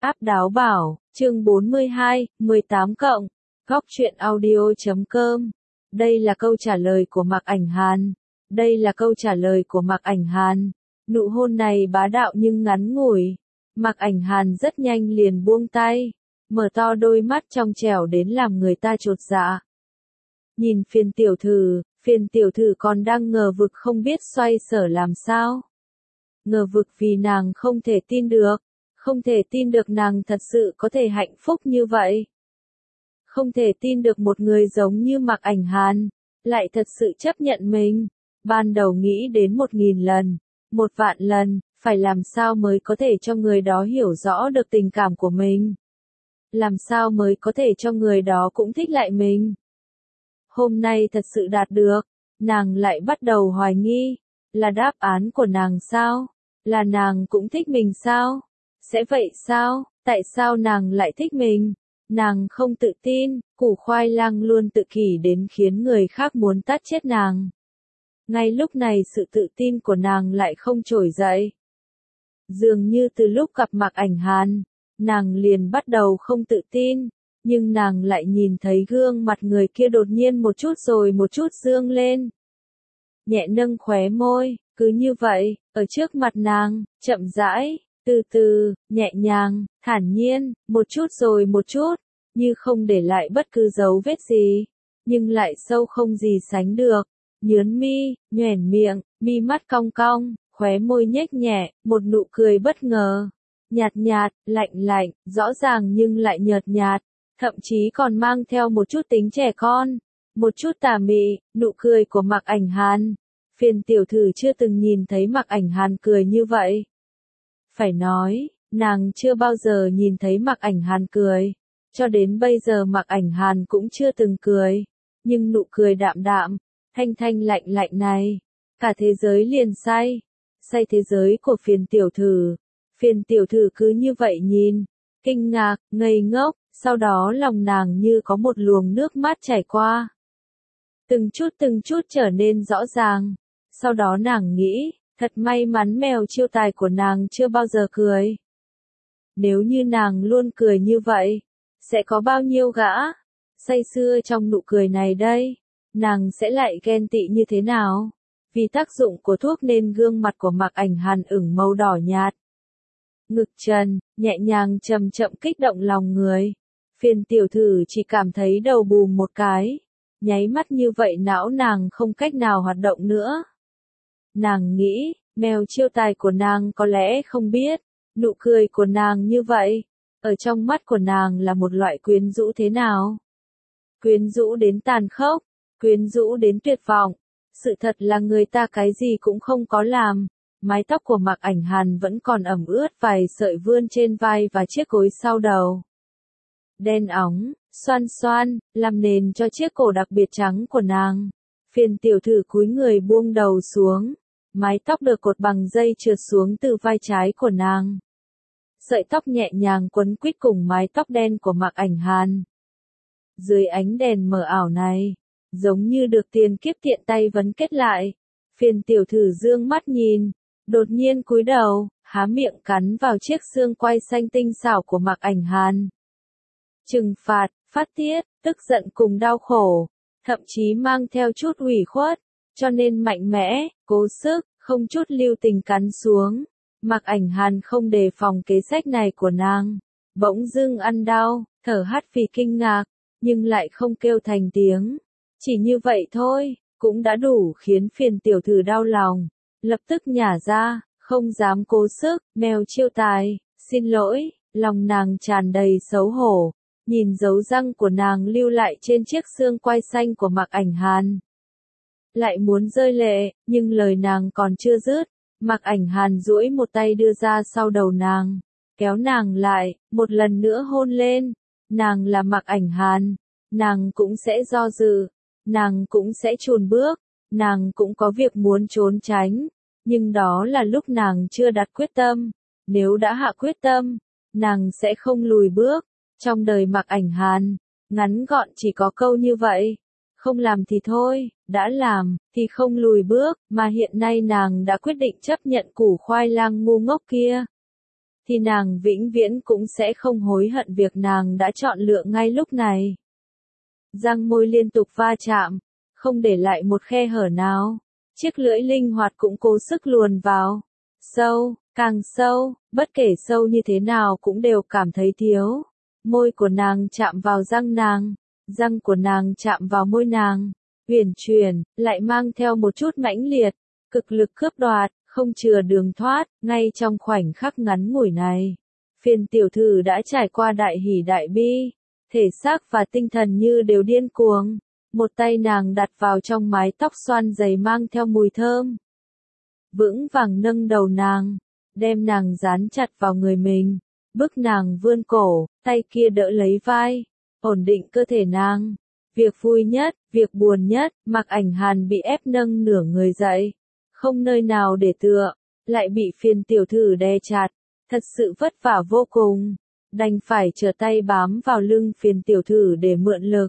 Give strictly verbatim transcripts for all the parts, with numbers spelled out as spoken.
Áp đáo bảo, chương bốn mươi hai, mười tám cộng, góc truyện audio chấm com. Đây là câu trả lời của Mạc Ảnh Hàn. Đây là câu trả lời của Mạc Ảnh Hàn. Nụ hôn này bá đạo nhưng ngắn ngủi. Mạc Ảnh Hàn rất nhanh liền buông tay, mở to đôi mắt trong trẻo đến làm người ta chột dạ. Nhìn Phiền tiểu thư, Phiền tiểu thư còn đang ngờ vực không biết xoay sở làm sao. Ngờ vực vì nàng không thể tin được, không thể tin được nàng thật sự có thể hạnh phúc như vậy. Không thể tin được một người giống như Mạc Ảnh Hàn, lại thật sự chấp nhận mình. Ban đầu nghĩ đến một nghìn lần, một vạn lần, phải làm sao mới có thể cho người đó hiểu rõ được tình cảm của mình. Làm sao mới có thể cho người đó cũng thích lại mình. Hôm nay thật sự đạt được, nàng lại bắt đầu hoài nghi, là đáp án của nàng sao? Là nàng cũng thích mình sao? Sẽ vậy sao? Tại sao nàng lại thích mình? Nàng không tự tin, củ khoai lang luôn tự kỷ đến khiến người khác muốn tát chết nàng. Ngay lúc này sự tự tin của nàng lại không trỗi dậy. Dường như từ lúc gặp Mạc Ảnh Hàn, nàng liền bắt đầu không tự tin, nhưng nàng lại nhìn thấy gương mặt người kia đột nhiên một chút rồi một chút dương lên. Nhẹ nâng khóe môi, cứ như vậy, ở trước mặt nàng, chậm rãi, từ từ, nhẹ nhàng, thản nhiên, một chút rồi một chút, như không để lại bất cứ dấu vết gì, nhưng lại sâu không gì sánh được. Nhướn mi, nhoẻn miệng, mi mắt cong cong, khóe môi nhếch nhẹ, một nụ cười bất ngờ. Nhạt nhạt, lạnh lạnh, rõ ràng nhưng lại nhợt nhạt, thậm chí còn mang theo một chút tính trẻ con, một chút tà mị. Nụ cười của Mạc Ảnh Hàn. Phiền tiểu thư chưa từng nhìn thấy Mạc Ảnh Hàn cười như vậy. Phải nói, nàng chưa bao giờ nhìn thấy Mạc Ảnh Hàn cười. Cho đến bây giờ Mạc Ảnh Hàn cũng chưa từng cười. Nhưng nụ cười đạm đạm, thanh thanh lạnh lạnh này, cả thế giới liền say. Say thế giới của phiền tiểu thư. Phiền tiểu thư cứ như vậy nhìn, kinh ngạc, ngây ngốc, sau đó lòng nàng như có một luồng nước mắt chảy qua. Từng chút từng chút trở nên rõ ràng. Sau đó nàng nghĩ, thật may mắn mèo chiêu tài của nàng chưa bao giờ cười. Nếu như nàng luôn cười như vậy, sẽ có bao nhiêu gã say sưa trong nụ cười này đây, nàng sẽ lại ghen tị như thế nào? Vì tác dụng của thuốc nên gương mặt của Mạc Ảnh Hàn ửng màu đỏ nhạt. Ngực trần, nhẹ nhàng chậm chậm kích động lòng người. Phiền tiểu thư chỉ cảm thấy đầu bùm một cái. Nháy mắt như vậy não nàng không cách nào hoạt động nữa. Nàng nghĩ, mèo chiêu tài của nàng có lẽ không biết, nụ cười của nàng như vậy, ở trong mắt của nàng là một loại quyến rũ thế nào. Quyến rũ đến tàn khốc, quyến rũ đến tuyệt vọng. Sự thật là người ta cái gì cũng không có làm. Mái tóc của Mạc Ảnh Hàn vẫn còn ẩm ướt vài sợi vươn trên vai và chiếc gối sau đầu. Đen óng, xoăn xoăn, làm nền cho chiếc cổ đặc biệt trắng của nàng. Phiền tiểu thư cúi người buông đầu xuống. Mái tóc được cột bằng dây trượt xuống từ vai trái của nàng. Sợi tóc nhẹ nhàng quấn quýt cùng mái tóc đen của Mạc Ảnh Hàn. Dưới ánh đèn mờ ảo này, giống như được tiền kiếp tiện tay vấn kết lại. Phiền tiểu thư dương mắt nhìn, đột nhiên cúi đầu, há miệng cắn vào chiếc xương quai xanh tinh xảo của Mạc Ảnh Hàn. Trừng phạt, phát tiết, tức giận cùng đau khổ, thậm chí mang theo chút ủy khuất, cho nên mạnh mẽ, cố sức, không chút lưu tình cắn xuống. Mạc Ảnh Hàn không đề phòng kế sách này của nàng, bỗng dưng ăn đau, thở hắt vì kinh ngạc, nhưng lại không kêu thành tiếng. Chỉ như vậy thôi, cũng đã đủ khiến phiền tiểu thư đau lòng. Lập tức nhả ra, không dám cố sức, mèo chiêu tài, xin lỗi. Lòng nàng tràn đầy xấu hổ, nhìn dấu răng của nàng lưu lại trên chiếc xương quai xanh của Mạc Ảnh Hàn. Lại muốn rơi lệ, nhưng lời nàng còn chưa dứt. Mạc Ảnh Hàn duỗi một tay đưa ra sau đầu nàng, kéo nàng lại, một lần nữa hôn lên. Nàng là Mạc Ảnh Hàn, nàng cũng sẽ do dự, nàng cũng sẽ chùn bước, nàng cũng có việc muốn trốn tránh, nhưng đó là lúc nàng chưa đặt quyết tâm. Nếu đã hạ quyết tâm, nàng sẽ không lùi bước. Trong đời Mạc Ảnh Hàn, ngắn gọn chỉ có câu như vậy. Không làm thì thôi, đã làm, thì không lùi bước, mà hiện nay nàng đã quyết định chấp nhận củ khoai lang ngu ngốc kia. thì nàng vĩnh viễn cũng sẽ không hối hận việc nàng đã chọn lựa ngay lúc này. Răng môi liên tục va chạm, không để lại một khe hở nào. Chiếc lưỡi linh hoạt cũng cố sức luồn vào. Sâu, càng sâu, bất kể sâu như thế nào cũng đều cảm thấy thiếu. Môi của nàng chạm vào răng nàng, răng của nàng chạm vào môi nàng. Uyển chuyển, lại mang theo một chút mãnh liệt, cực lực cướp đoạt, không chừa đường thoát, ngay trong khoảnh khắc ngắn ngủi này. Phiền tiểu thư đã trải qua đại hỉ đại bi, thể xác và tinh thần như đều điên cuồng. Một tay nàng đặt vào trong mái tóc xoăn dày mang theo mùi thơm. Vững vàng nâng đầu nàng, đem nàng dán chặt vào người mình, bức nàng vươn cổ, tay kia đỡ lấy vai, ổn định cơ thể nàng. Việc vui nhất, việc buồn nhất, Mạc Ảnh Hàn bị ép nâng nửa người dậy, không nơi nào để tựa, lại bị phiền tiểu thư đè chặt, thật sự vất vả vô cùng, đành phải trở tay bám vào lưng phiền tiểu thư để mượn lực.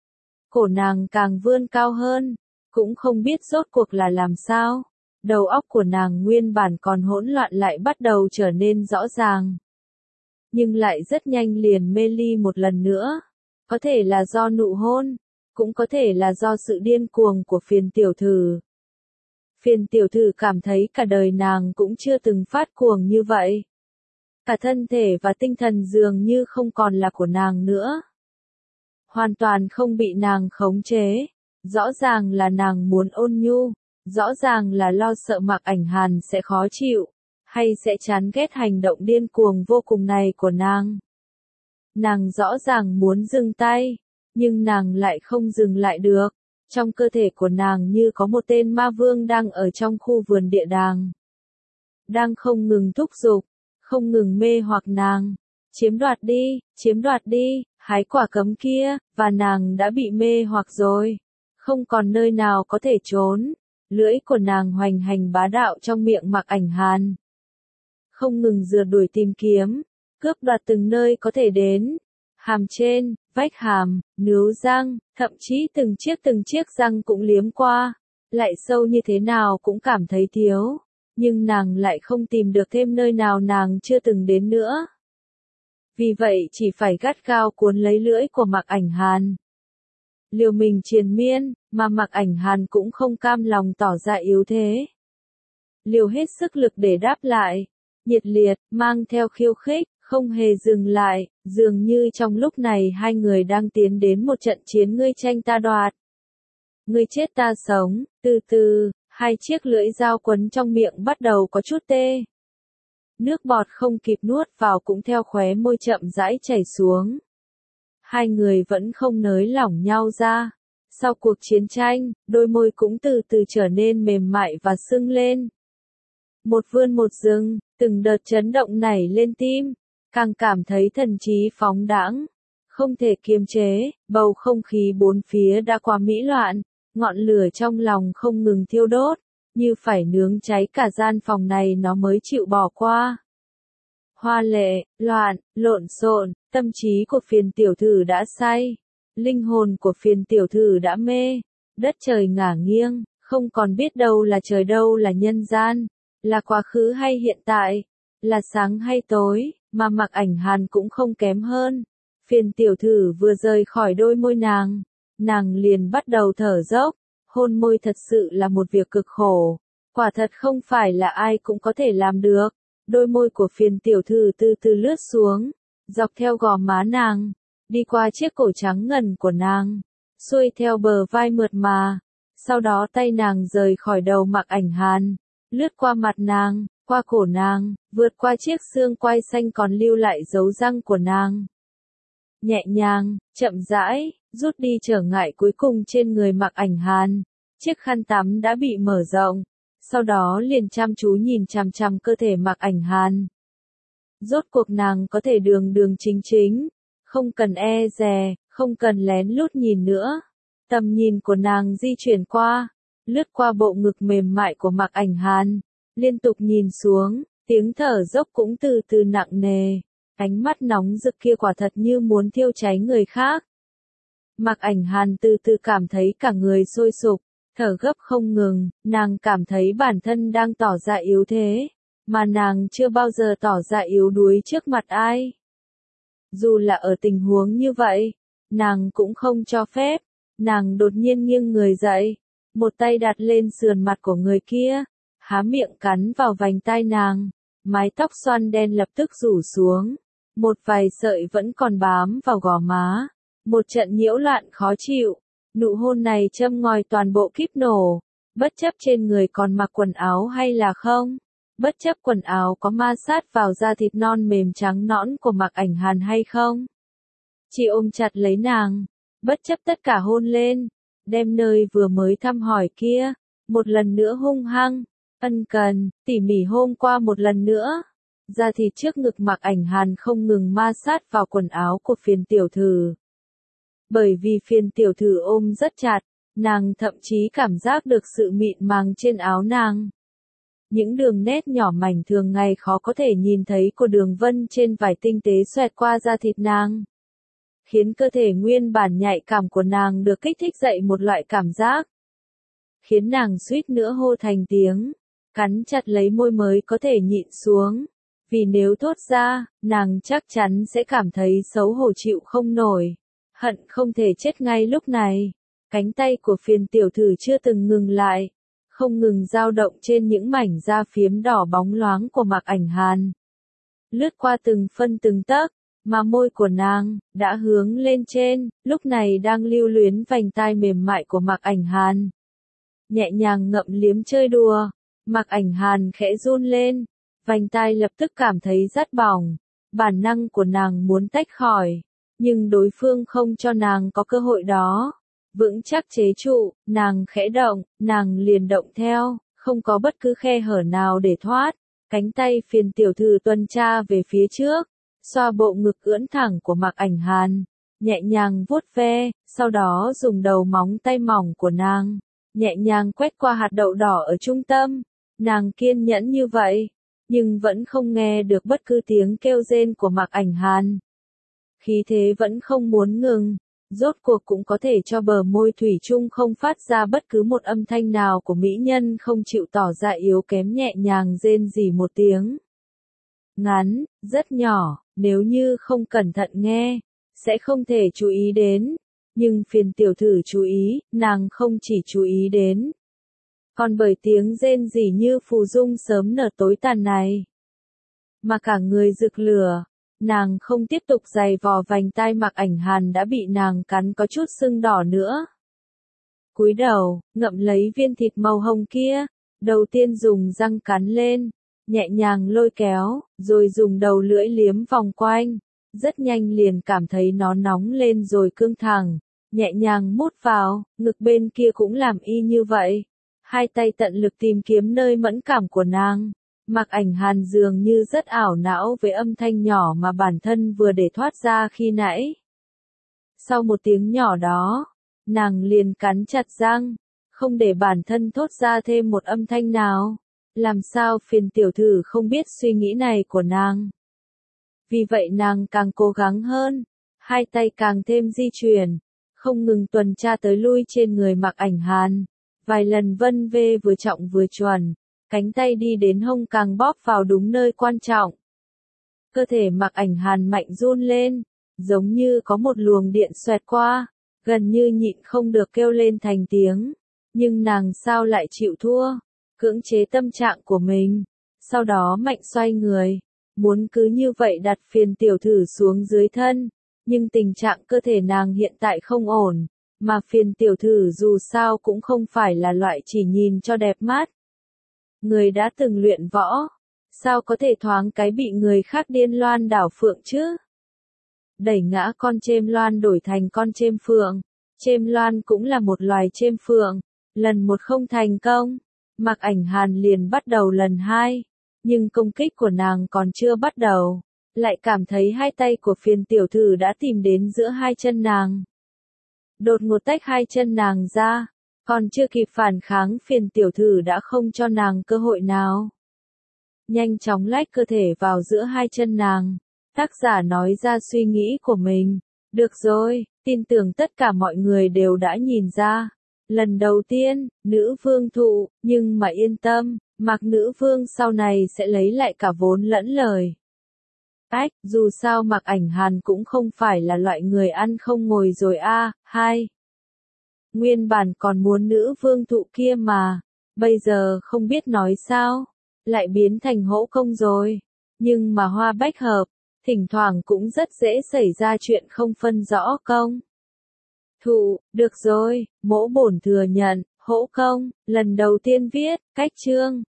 Cổ nàng càng vươn cao hơn, cũng không biết rốt cuộc là làm sao, đầu óc của nàng nguyên bản còn hỗn loạn lại bắt đầu trở nên rõ ràng. Nhưng lại rất nhanh liền mê ly một lần nữa. Có thể là do nụ hôn, cũng có thể là do sự điên cuồng của phiền tiểu thư. Phiền tiểu thư cảm thấy cả đời nàng cũng chưa từng phát cuồng như vậy. Cả thân thể và tinh thần dường như không còn là của nàng nữa. Hoàn toàn không bị nàng khống chế. Rõ ràng là nàng muốn ôn nhu, rõ ràng là lo sợ Mạc Ảnh Hàn sẽ khó chịu, hay sẽ chán ghét hành động điên cuồng vô cùng này của nàng. Nàng rõ ràng muốn dừng tay, nhưng nàng lại không dừng lại được. Trong cơ thể của nàng như có một tên ma vương đang ở trong khu vườn địa đàng. Đang không ngừng thúc giục, không ngừng mê hoặc nàng. Chiếm đoạt đi, chiếm đoạt đi, hái quả cấm kia, và nàng đã bị mê hoặc rồi. Không còn nơi nào có thể trốn. Lưỡi của nàng hoành hành bá đạo trong miệng Mạc Ảnh Hàn. Không ngừng rượt đuổi tìm kiếm, cướp đoạt từng nơi có thể đến. Hàm trên, vách hàm, nướu răng, thậm chí từng chiếc từng chiếc răng cũng liếm qua. Lại sâu như thế nào cũng cảm thấy thiếu. Nhưng nàng lại không tìm được thêm nơi nào nàng chưa từng đến nữa. Vì vậy chỉ phải gắt gao cuốn lấy lưỡi của Mạc Ảnh Hàn. Liều mình triền miên, mà Mạc Ảnh Hàn cũng không cam lòng tỏ ra yếu thế. Liều hết sức lực để đáp lại. Nhiệt liệt, mang theo khiêu khích, không hề dừng lại, dường như trong lúc này hai người đang tiến đến một trận chiến ngươi tranh ta đoạt. Ngươi chết ta sống, từ từ, hai chiếc lưỡi dao quấn trong miệng bắt đầu có chút tê. Nước bọt không kịp nuốt vào cũng theo khóe môi chậm rãi chảy xuống. Hai người vẫn không nới lỏng nhau ra. Sau cuộc chiến tranh, đôi môi cũng từ từ trở nên mềm mại và sưng lên. Một vươn một dừng, từng đợt chấn động nảy lên tim, càng cảm thấy thần trí phóng đãng, không thể kiềm chế, bầu không khí bốn phía đã quá mỹ loạn, ngọn lửa trong lòng không ngừng thiêu đốt, như phải nướng cháy cả gian phòng này nó mới chịu bỏ qua. Hoa lệ, loạn, lộn xộn, tâm trí của phiền tiểu thư đã say, linh hồn của phiền tiểu thư đã mê, đất trời ngả nghiêng, không còn biết đâu là trời đâu là nhân gian, là quá khứ hay hiện tại, là sáng hay tối, mà Mạc Ảnh Hàn cũng không kém hơn. Phiền tiểu thư vừa rời khỏi đôi môi nàng, nàng liền bắt đầu thở dốc, hôn môi thật sự là một việc cực khổ, quả thật không phải là ai cũng có thể làm được. Đôi môi của phiền tiểu thư từ từ lướt xuống, dọc theo gò má nàng, đi qua chiếc cổ trắng ngần của nàng, xuôi theo bờ vai mượt mà, sau đó tay nàng rời khỏi đầu Mạc Ảnh Hàn, lướt qua mặt nàng, qua cổ nàng, vượt qua chiếc xương quai xanh còn lưu lại dấu răng của nàng. Nhẹ nhàng, chậm rãi, rút đi trở ngại cuối cùng trên người Mạc Ảnh Hàn, chiếc khăn tắm đã bị mở rộng, sau đó liền chăm chú nhìn chằm chằm cơ thể Mạc Ảnh Hàn. Rốt cuộc nàng có thể đường đường chính chính, không cần e dè, không cần lén lút nhìn nữa. Tầm nhìn của nàng di chuyển qua, lướt qua bộ ngực mềm mại của Mạc Ảnh Hàn, liên tục nhìn xuống, tiếng thở dốc cũng từ từ nặng nề, ánh mắt nóng rực kia quả thật như muốn thiêu cháy người khác. Mạc Ảnh Hàn từ từ cảm thấy cả người sôi sục, thở gấp không ngừng, nàng cảm thấy bản thân đang tỏ ra yếu thế, mà nàng chưa bao giờ tỏ ra yếu đuối trước mặt ai. Dù là ở tình huống như vậy, nàng cũng không cho phép. Nàng đột nhiên nghiêng người dậy, một tay đặt lên sườn mặt của người kia, há miệng cắn vào vành tai nàng, mái tóc xoăn đen lập tức rủ xuống, một vài sợi vẫn còn bám vào gò má, một trận nhiễu loạn khó chịu, nụ hôn này châm ngòi toàn bộ kíp nổ, bất chấp trên người còn mặc quần áo hay là không, bất chấp quần áo có ma sát vào da thịt non mềm trắng nõn của Mạc Ảnh Hàn hay không. Chị ôm chặt lấy nàng, bất chấp tất cả hôn lên, đem nơi vừa mới thăm hỏi kia, một lần nữa hung hăng, ân cần, tỉ mỉ hôm qua một lần nữa. Da thịt trước ngực Mạc Ảnh Hàn không ngừng ma sát vào quần áo của phiền tiểu thư. Bởi vì phiền tiểu thư ôm rất chặt, nàng thậm chí cảm giác được sự mịn màng trên áo nàng. Những đường nét nhỏ mảnh thường ngày khó có thể nhìn thấy của đường vân trên vải tinh tế xoẹt qua da thịt nàng, khiến cơ thể nguyên bản nhạy cảm của nàng được kích thích dậy một loại cảm giác, khiến nàng suýt nữa hô thành tiếng, cắn chặt lấy môi mới có thể nhịn xuống, vì nếu thốt ra, nàng chắc chắn sẽ cảm thấy xấu hổ chịu không nổi, hận không thể chết ngay lúc này. Cánh tay của phiền tiểu thư chưa từng ngừng lại, không ngừng dao động trên những mảnh da phiếm đỏ bóng loáng của Mạc Ảnh Hàn, lướt qua từng phân từng tấc, mà môi của nàng đã hướng lên trên, lúc này đang lưu luyến vành tai mềm mại của Mạc Ảnh Hàn, nhẹ nhàng ngậm liếm chơi đùa. Mạc Ảnh Hàn khẽ run lên, vành tai lập tức cảm thấy rất bỏng, bản năng của nàng muốn tách khỏi, nhưng đối phương không cho nàng có cơ hội đó. Vững chắc chế trụ, nàng khẽ động, nàng liền động theo, không có bất cứ khe hở nào để thoát. Cánh tay phiền tiểu thư tuần tra về phía trước, xoa bộ ngực ưỡn thẳng của Mạc Ảnh Hàn, nhẹ nhàng vuốt ve, sau đó dùng đầu móng tay mỏng của nàng, nhẹ nhàng quét qua hạt đậu đỏ ở trung tâm. Nàng kiên nhẫn như vậy, nhưng vẫn không nghe được bất cứ tiếng kêu rên của Mạc Ảnh Hàn. Khí thế vẫn không muốn ngừng. Rốt cuộc cũng có thể cho bờ môi thủy chung không phát ra bất cứ một âm thanh nào của mỹ nhân không chịu tỏ ra yếu kém nhẹ nhàng rên rỉ một tiếng. Ngắn, rất nhỏ, nếu như không cẩn thận nghe, sẽ không thể chú ý đến, nhưng phiền tiểu thư chú ý, nàng không chỉ chú ý đến, còn bởi tiếng rên rỉ như phù dung sớm nở tối tàn này, mà cả người rực lửa. Nàng không tiếp tục giày vò vành tai Mạc Ảnh Hàn đã bị nàng cắn có chút sưng đỏ nữa. Cúi đầu, ngậm lấy viên thịt màu hồng kia, đầu tiên dùng răng cắn lên, nhẹ nhàng lôi kéo, rồi dùng đầu lưỡi liếm vòng quanh, rất nhanh liền cảm thấy nó nóng lên rồi cương thẳng, nhẹ nhàng mút vào, ngực bên kia cũng làm y như vậy. Hai tay tận lực tìm kiếm nơi mẫn cảm của nàng. Mạc Ảnh Hàn dường như rất ảo não với âm thanh nhỏ mà bản thân vừa để thoát ra khi nãy. Sau một tiếng nhỏ đó, nàng liền cắn chặt răng, không để bản thân thốt ra thêm một âm thanh nào. Làm sao phiền tiểu thư không biết suy nghĩ này của nàng. Vì vậy nàng càng cố gắng hơn, hai tay càng thêm di chuyển, không ngừng tuần tra tới lui trên người Mạc Ảnh Hàn, vài lần vân vê vừa trọng vừa chuẩn. Cánh tay đi đến hông càng bóp vào đúng nơi quan trọng. Cơ thể Mạc Ảnh Hàn mạnh run lên, giống như có một luồng điện xoẹt qua, gần như nhịn không được kêu lên thành tiếng. Nhưng nàng sao lại chịu thua, cưỡng chế tâm trạng của mình, sau đó mạnh xoay người, muốn cứ như vậy đặt phiền tiểu thư xuống dưới thân. Nhưng tình trạng cơ thể nàng hiện tại không ổn, mà phiền tiểu thư dù sao cũng không phải là loại chỉ nhìn cho đẹp mắt. Người đã từng luyện võ, sao có thể thoáng cái bị người khác điên loan đảo phượng chứ? Đẩy ngã con chêm loan đổi thành con chêm phượng, chêm loan cũng là một loài chêm phượng, lần một không thành công, Mạc Ảnh Hàn liền bắt đầu lần hai, nhưng công kích của nàng còn chưa bắt đầu, lại cảm thấy hai tay của phiền tiểu thư đã tìm đến giữa hai chân nàng. Đột ngột tách hai chân nàng ra. Còn chưa kịp phản kháng phiền tiểu thư đã không cho nàng cơ hội nào. Nhanh chóng lách cơ thể vào giữa hai chân nàng. Tác giả nói ra suy nghĩ của mình. Được rồi, tin tưởng tất cả mọi người đều đã nhìn ra. Lần đầu tiên, nữ vương thụ, nhưng mà yên tâm, Mạc nữ vương sau này sẽ lấy lại cả vốn lẫn lời. Ách, dù sao Mạc Ảnh Hàn cũng không phải là loại người ăn không ngồi rồi a. Hai. Nguyên bản còn muốn nữ vương thụ kia mà, bây giờ không biết nói sao, lại biến thành hỗ công rồi. Nhưng mà Hoa Bách Hợp, thỉnh thoảng cũng rất dễ xảy ra chuyện không phân rõ công. Thụ, được rồi, mỗ bổn thừa nhận, hỗ công, lần đầu tiên viết, cách chương.